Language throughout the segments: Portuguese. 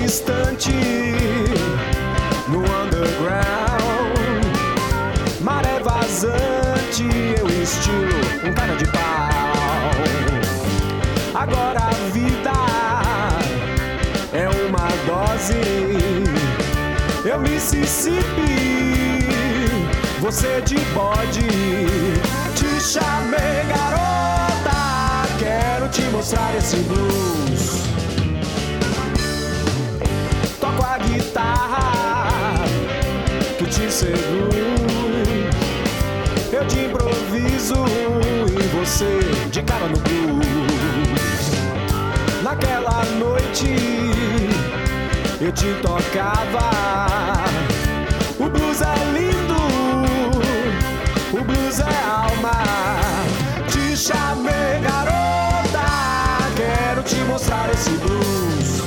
distante, no underground, maré vazante, eu estilo um cara de pau. Agora a vida é uma dose, eu Mississippi, você de bode. Te chamei, garota, quero te mostrar esse blues. Toco a guitarra que te seduz, eu te improviso e você de cara no blues. Naquela noite eu te tocava, o blues é lindo, o blues é alma. Te chamei, garota, quero te mostrar esse blues.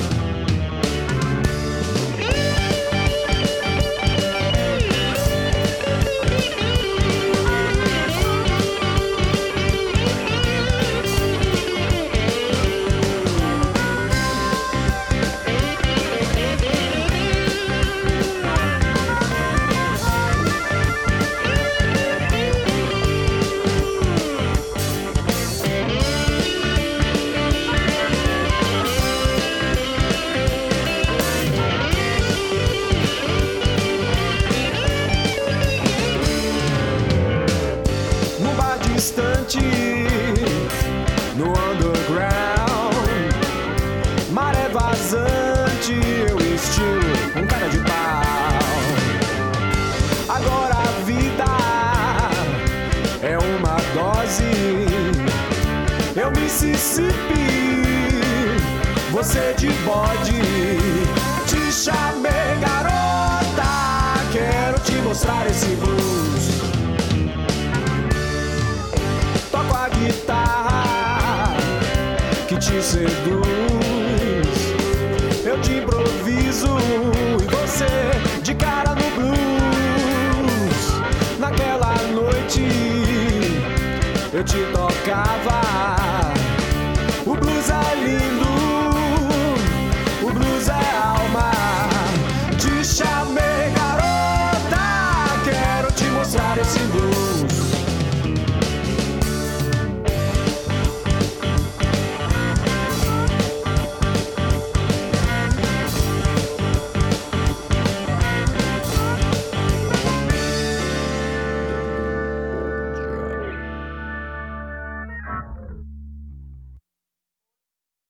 Distante, no underground, maré vazante, eu estilo um cara de pau. Agora a vida é uma dose, eu Mississippi, você de bode. Te chamei, garota, quero te mostrar esse blues. Toco a guitarra que te seduz, eu te improviso e você de cara no blues. Naquela noite eu te tocava, o blues é lindo,